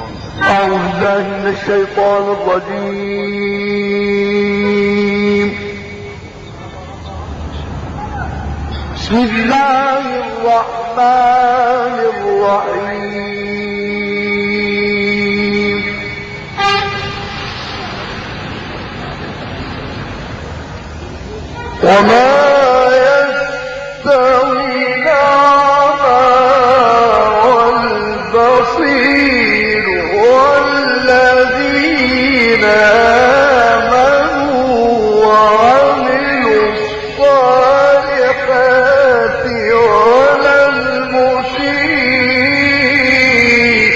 أعوذ بالله من الشيطان الرجيم. بسم الله الرحمن الرحيم. وما يستوي الأعمى والبصير والذين آمنوا وعملوا الصالحات ولا المسيء.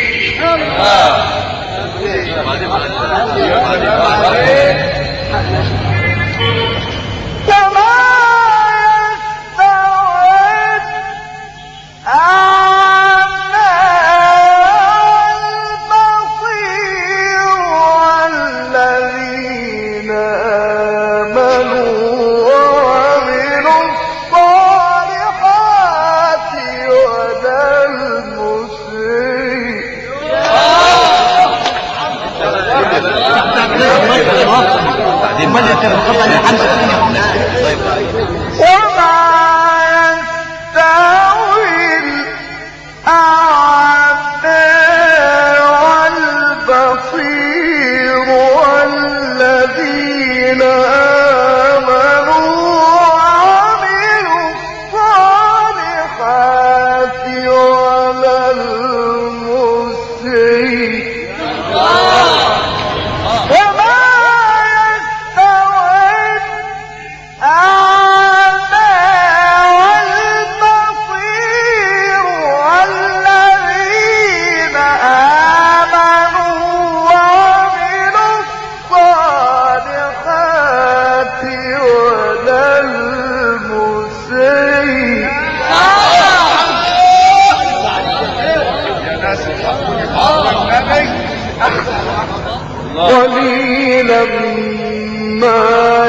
قليلا ما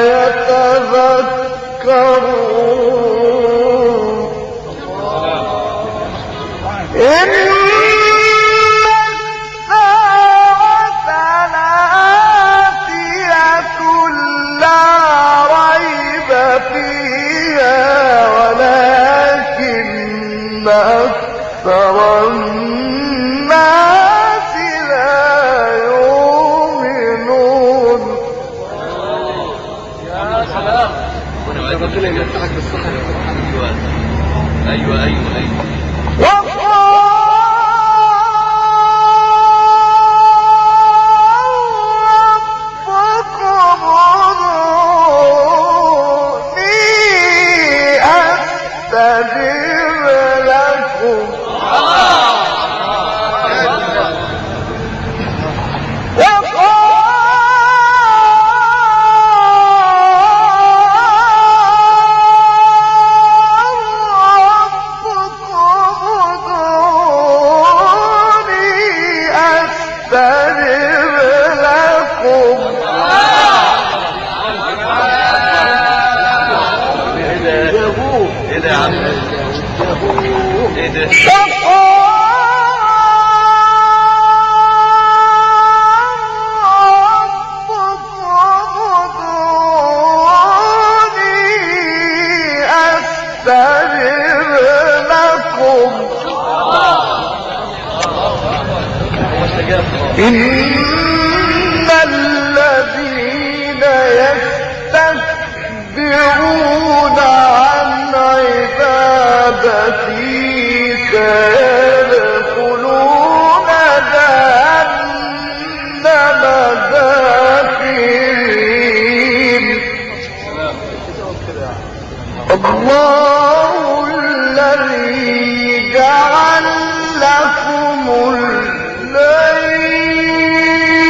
يتذكرون. إن الساعة لآتية لا ريب فيها ولكن أكثر الناس لا يؤمنون. يا سلام. ربنا يمتعك بالصحة. أيوة. إن الذين يستكبرون عن عبادتي سيدخلون جهنم داخرين. الله الذي جعل لكم الليل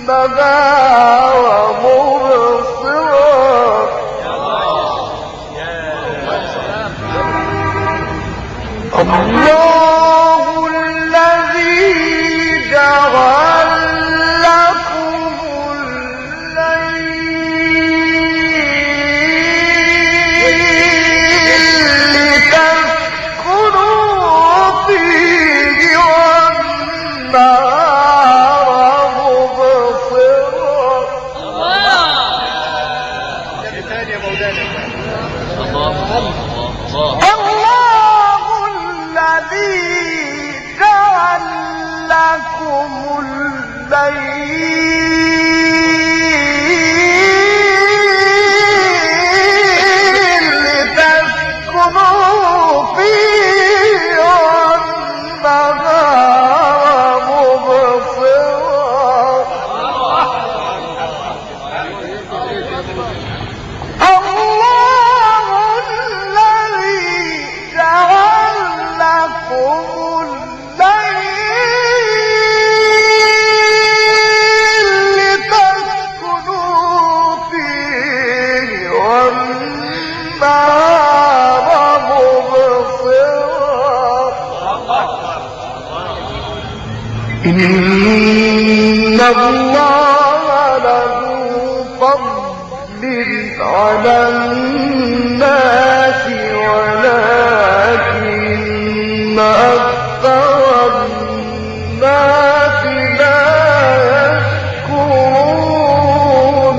النهار مبصرا الله الذي جعل لكم الليل لتسكنوا فيه والنهار مبصرا الله الذي جعل لكم الليل لتسكنوا فيه والنهار مبصرا الله الذي جعل لكم الليل لتسكنوا فيه والنهار مبصرا إن الله له فضل على الناس ولكن أكثر الناس لا يشكرون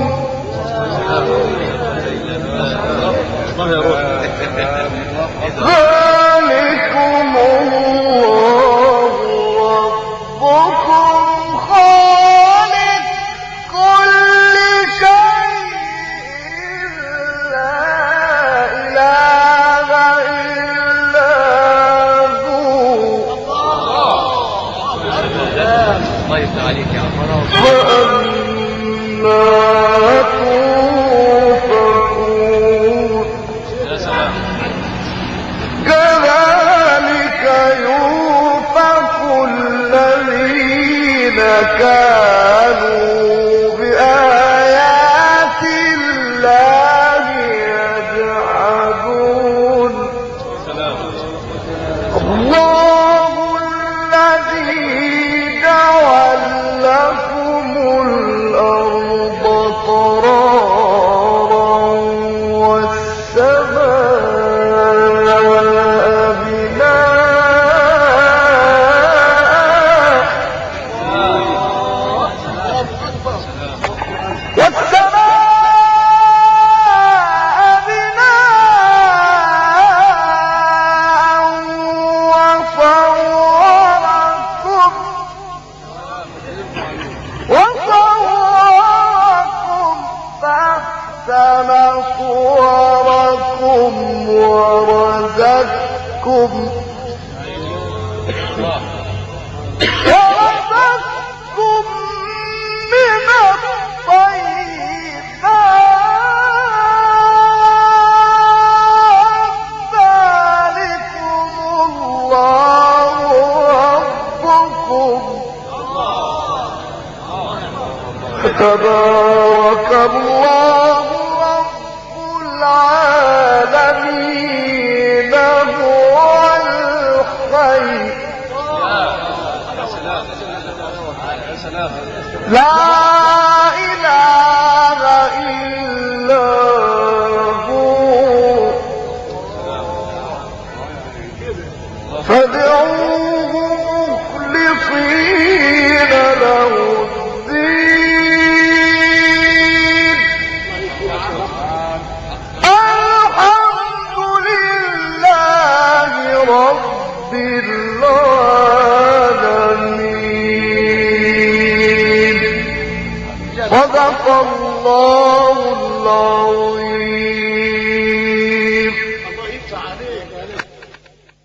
ذلكم الله ربكم خالق كل شيء لا إله إلا هو الله يفتح عليك يا عمر. فأنا توفقون يا سلام. كذلك يوفق الذين كانوا بآيات الله يجحدون الله الذي جعل لكم الأرض قرارا والسماء وصوركم فأحسن صوركم ورزقكم من الطيبات ذلكم الله ربكم تبارك الله رب العالمين هو الخير لا إله إلا هو فادعوه مخلصين له الدين الحمد لله رب العالمين صدق الله العظيم